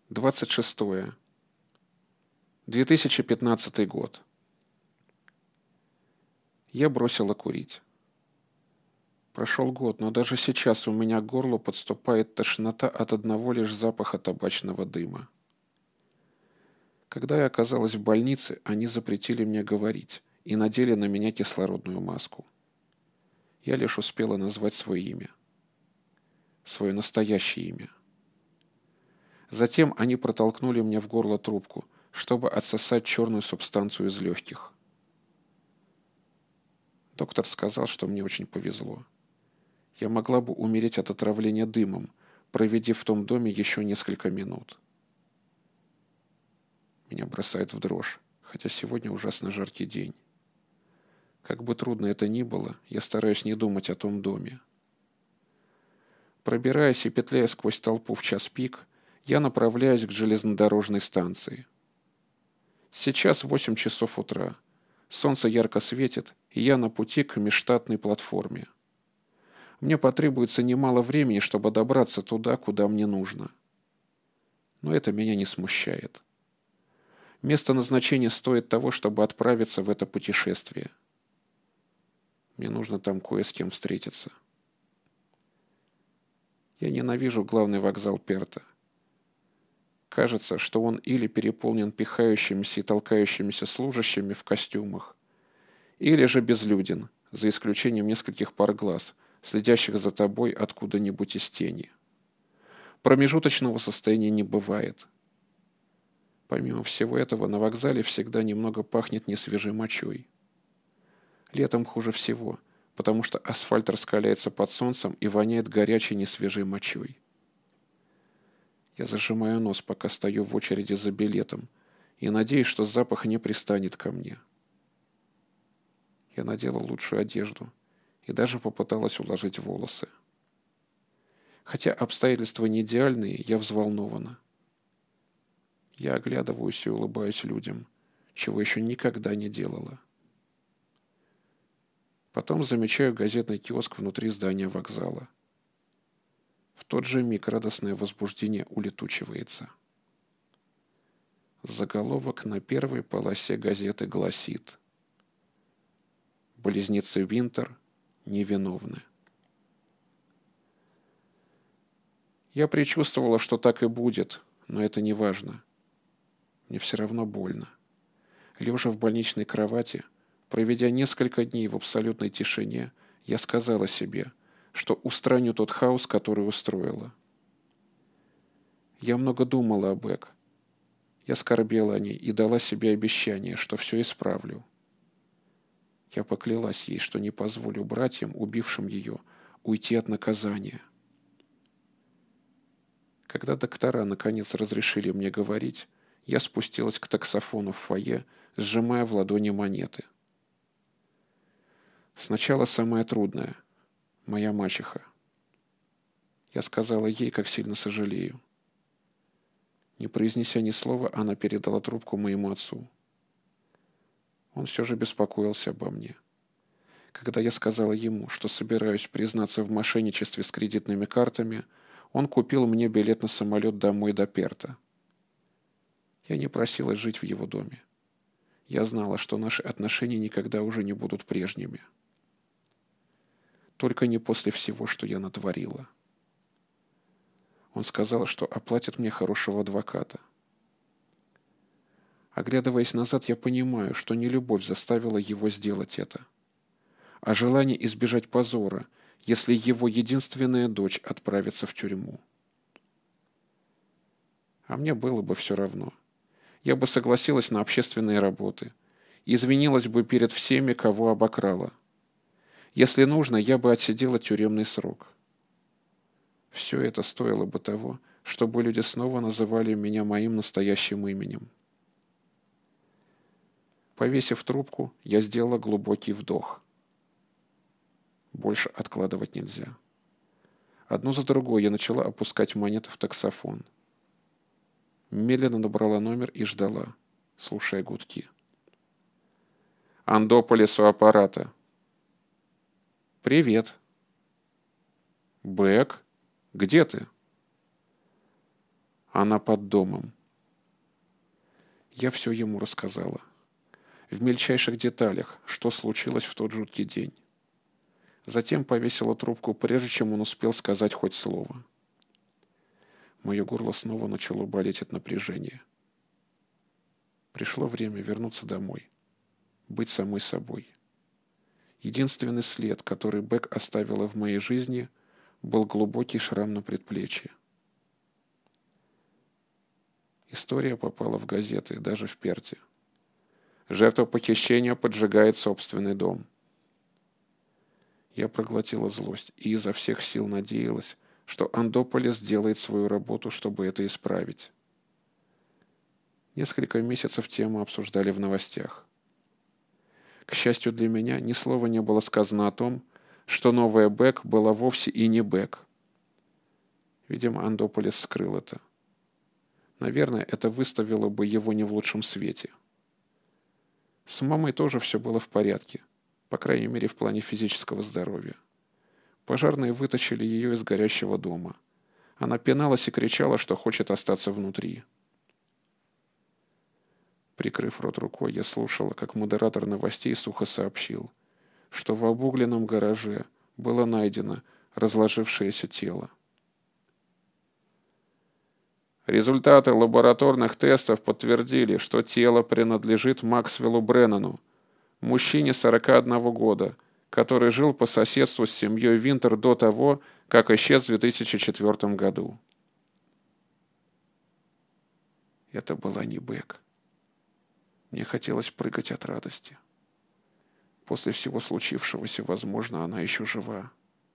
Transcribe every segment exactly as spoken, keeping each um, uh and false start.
двадцать шестое. две тысячи пятнадцатый год. Я бросила курить. Прошел год, но даже сейчас у меня к горлу подступает тошнота от одного лишь запаха табачного дыма. Когда я оказалась в больнице, они запретили мне говорить и надели на меня кислородную маску. Я лишь успела назвать свое имя. Свое настоящее имя. Затем они протолкнули мне в горло трубку, чтобы отсосать черную субстанцию из легких. Доктор сказал, что мне очень повезло. Я могла бы умереть от отравления дымом, проведя в том доме еще несколько минут. Меня бросает в дрожь, хотя сегодня ужасно жаркий день. Как бы трудно это ни было, я стараюсь не думать о том доме. Пробираясь и петляя сквозь толпу в час пик, я направляюсь к железнодорожной станции. Сейчас восемь часов утра. Солнце ярко светит, и я на пути к межштатной платформе. Мне потребуется немало времени, чтобы добраться туда, куда мне нужно. Но это меня не смущает. Место назначения стоит того, чтобы отправиться в это путешествие. Мне нужно там кое с кем встретиться. Я ненавижу главный вокзал Перта. Кажется, что он или переполнен пихающимися и толкающимися служащими в костюмах, или же безлюден, за исключением нескольких пар глаз, следящих за тобой откуда-нибудь из тени. Промежуточного состояния не бывает. Помимо всего этого, на вокзале всегда немного пахнет несвежей мочой. Летом хуже всего, потому что асфальт раскаляется под солнцем и воняет горячей несвежей мочой. Я зажимаю нос, пока стою в очереди за билетом, и надеюсь, что запах не пристанет ко мне. Я надела лучшую одежду и даже попыталась уложить волосы. Хотя обстоятельства не идеальные, я взволнована. Я оглядываюсь и улыбаюсь людям, чего еще никогда не делала. Потом замечаю газетный киоск внутри здания вокзала. В тот же миг радостное возбуждение улетучивается. Заголовок на первой полосе газеты гласит: «Близнецы Винтер невиновны». Я предчувствовала, что так и будет, но это не важно. Мне все равно больно. Лежа в больничной кровати, проведя несколько дней в абсолютной тишине, я сказала себе, что устраню тот хаос, который устроила. Я много думала об Эк. Я скорбела о ней и дала себе обещание, что все исправлю. Я поклялась ей, что не позволю братьям, убившим ее, уйти от наказания. Когда доктора наконец разрешили мне говорить, я спустилась к таксофону в фойе, сжимая в ладони монеты. Сначала самое трудное — моя мачеха. Я сказала ей, как сильно сожалею. Не произнеся ни слова, она передала трубку моему отцу. Он все же беспокоился обо мне. Когда я сказала ему, что собираюсь признаться в мошенничестве с кредитными картами, он купил мне билет на самолет домой до Перта. Я не просила жить в его доме. Я знала, что наши отношения никогда уже не будут прежними. Только не после всего, что я натворила. Он сказал, что оплатит мне хорошего адвоката. Оглядываясь назад, я понимаю, что не любовь заставила его сделать это, а желание избежать позора, если его единственная дочь отправится в тюрьму. А мне было бы все равно. Я бы согласилась на общественные работы, извинилась бы перед всеми, кого обокрала. Если нужно, я бы отсидела тюремный срок. Все это стоило бы того, чтобы люди снова называли меня моим настоящим именем. Повесив трубку, я сделала глубокий вдох. Больше откладывать нельзя. Одну за другой я начала опускать монеты в таксофон. Медленно набрала номер и ждала, слушая гудки. «Андополис у аппарата». «Привет». «Бэк? Где ты?» Она под домом. Я все ему рассказала. В мельчайших деталях, что случилось в тот жуткий день. Затем повесила трубку, прежде чем он успел сказать хоть слово. Мое горло снова начало болеть от напряжения. Пришло время вернуться домой. Быть самой собой. Единственный след, который Бек оставила в моей жизни, был глубокий шрам на предплечье. История попала в газеты, даже в Перте. Жертва похищения поджигает собственный дом. Я проглотила злость и изо всех сил надеялась, что Андополис сделает свою работу, чтобы это исправить. Несколько месяцев тему обсуждали в новостях. К счастью для меня, ни слова не было сказано о том, что новая Бек была вовсе и не Бек. Видимо, Андополис скрыл это. Наверное, это выставило бы его не в лучшем свете. С мамой тоже все было в порядке, по крайней мере в плане физического здоровья. Пожарные вытащили ее из горящего дома. Она пиналась и кричала, что хочет остаться внутри. Прикрыв рот рукой, я слушала, как модератор новостей сухо сообщил, что в обугленном гараже было найдено разложившееся тело. Результаты лабораторных тестов подтвердили, что тело принадлежит Максвеллу Бреннану, мужчине сорока одного года, который жил по соседству с семьей Винтер до того, как исчез в две тысячи четвёртом году. Это была не Бек. Мне хотелось прыгать от радости. После всего случившегося, возможно, она еще жива.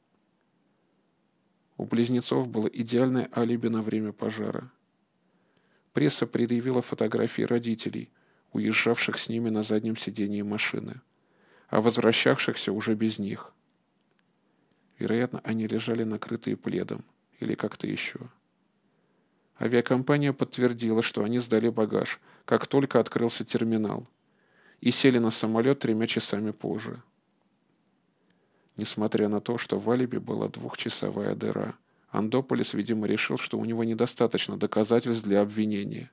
У близнецов было идеальное алиби на время пожара. Пресса предъявила фотографии родителей, уезжавших с ними на заднем сидении машины, а возвращавшихся уже без них. Вероятно, они лежали накрытые пледом или как-то еще. Авиакомпания подтвердила, что они сдали багаж, как только открылся терминал, и сели на самолет тремя часами позже. Несмотря на то, что в алиби была двухчасовая дыра, Андополис, видимо, решил, что у него недостаточно доказательств для обвинения.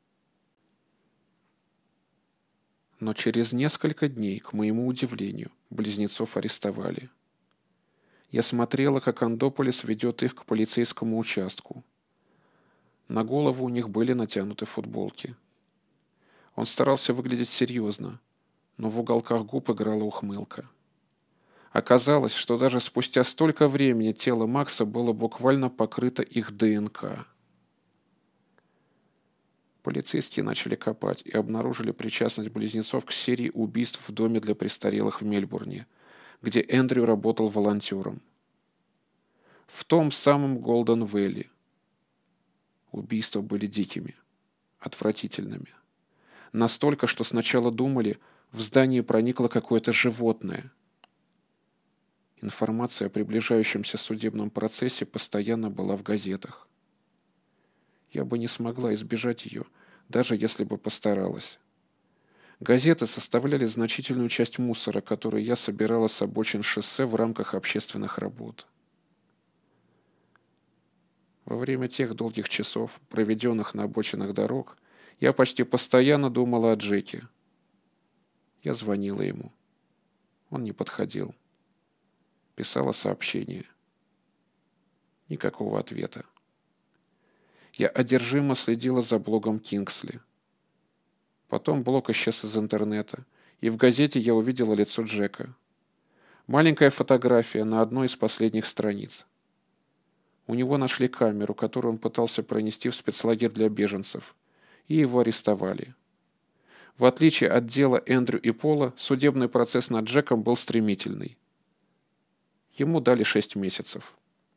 Но через несколько дней, к моему удивлению, близнецов арестовали. Я смотрела, как Андополис ведет их к полицейскому участку. На голову у них были натянуты футболки. Он старался выглядеть серьезно, но в уголках губ играла ухмылка. Оказалось, что даже спустя столько времени тело Макса было буквально покрыто их ДНК. Полицейские начали копать и обнаружили причастность близнецов к серии убийств в доме для престарелых в Мельбурне, где Эндрю работал волонтером. В том самом Голден-Вэлли. Убийства были дикими, отвратительными. Настолько, что сначала думали, в здание проникло какое-то животное. Информация о приближающемся судебном процессе постоянно была в газетах. Я бы не смогла избежать ее, даже если бы постаралась. Газеты составляли значительную часть мусора, который я собирала с обочин шоссе в рамках общественных работ. Во время тех долгих часов, проведенных на обочинах дорог, я почти постоянно думала о Джеке. Я звонила ему. Он не подходил. Писала сообщение. Никакого ответа. Я одержимо следила за блогом Кингсли. Потом блог исчез из интернета, и в газете я увидела лицо Джека. Маленькая фотография на одной из последних страниц. У него нашли камеру, которую он пытался пронести в спецлагерь для беженцев, и его арестовали. В отличие от дела Эндрю и Пола, судебный процесс над Джеком был стремительный. Ему дали шесть месяцев.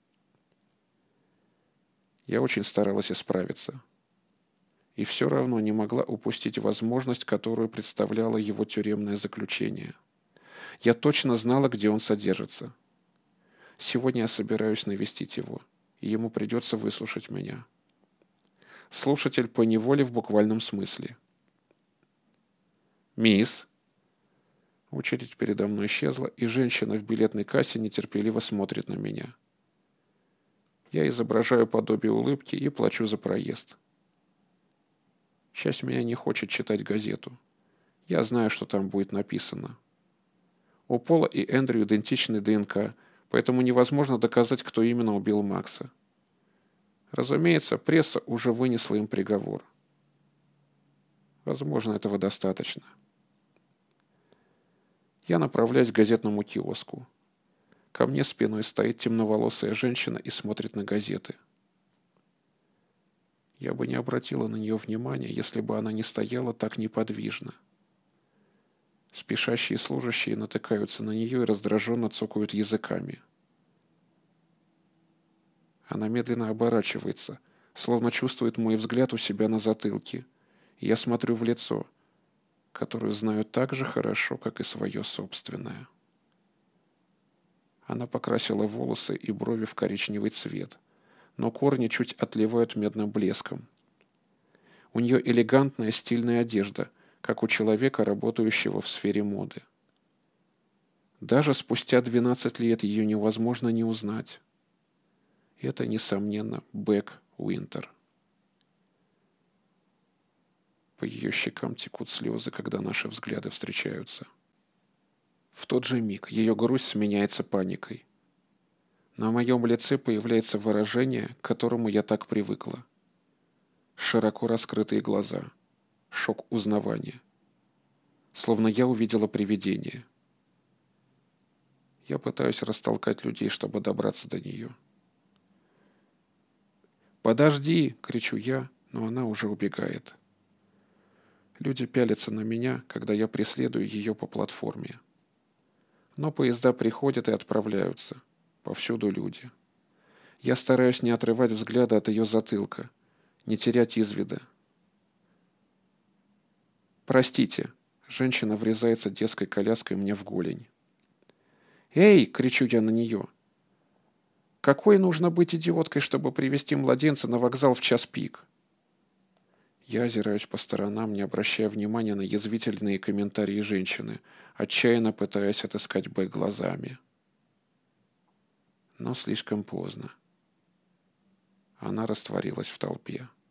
Я очень старалась исправиться. И все равно не могла упустить возможность, которую представляло его тюремное заключение. Я точно знала, где он содержится. Сегодня я собираюсь навестить его, и ему придется выслушать меня. Слушатель поневоле в буквальном смысле. «Мисс!» Очередь передо мной исчезла, и женщина в билетной кассе нетерпеливо смотрит на меня. Я изображаю подобие улыбки и плачу за проезд. Часть меня не хочет читать газету. Я знаю, что там будет написано. У Пола и Эндрю идентичны ДНК, поэтому невозможно доказать, кто именно убил Макса. Разумеется, пресса уже вынесла им приговор. Возможно, этого достаточно. Я направляюсь к газетному киоску. Ко мне спиной стоит темноволосая женщина и смотрит на газеты. Я бы не обратила на нее внимания, если бы она не стояла так неподвижно. Спешащие служащие натыкаются на нее и раздраженно цокают языками. Она медленно оборачивается, словно чувствует мой взгляд у себя на затылке, и я смотрю в лицо, которое знаю так же хорошо, как и свое собственное. Она покрасила волосы и брови в коричневый цвет, но корни чуть отливают медным блеском. У нее элегантная стильная одежда, как у человека, работающего в сфере моды. Даже спустя двенадцать лет ее невозможно не узнать. Это, несомненно, Бек Уинтер. По ее щекам текут слезы, когда наши взгляды встречаются. В тот же миг ее грусть сменяется паникой. На моем лице появляется выражение, к которому я так привыкла. Широко раскрытые глаза. Шок узнавания. Словно я увидела привидение. Я пытаюсь растолкать людей, чтобы добраться до нее. «Подожди!» — кричу я, но она уже убегает. Люди пялятся на меня, когда я преследую ее по платформе. Но поезда приходят и отправляются. Повсюду люди. Я стараюсь не отрывать взгляда от ее затылка, не терять из вида. «Простите!» — женщина врезается детской коляской мне в голень. «Эй!» — кричу я на нее. «Какой нужно быть идиоткой, чтобы привезти младенца на вокзал в час пик?» Я озираюсь по сторонам, не обращая внимания на язвительные комментарии женщины, отчаянно пытаясь отыскать Б глазами. Но слишком поздно. Она растворилась в толпе.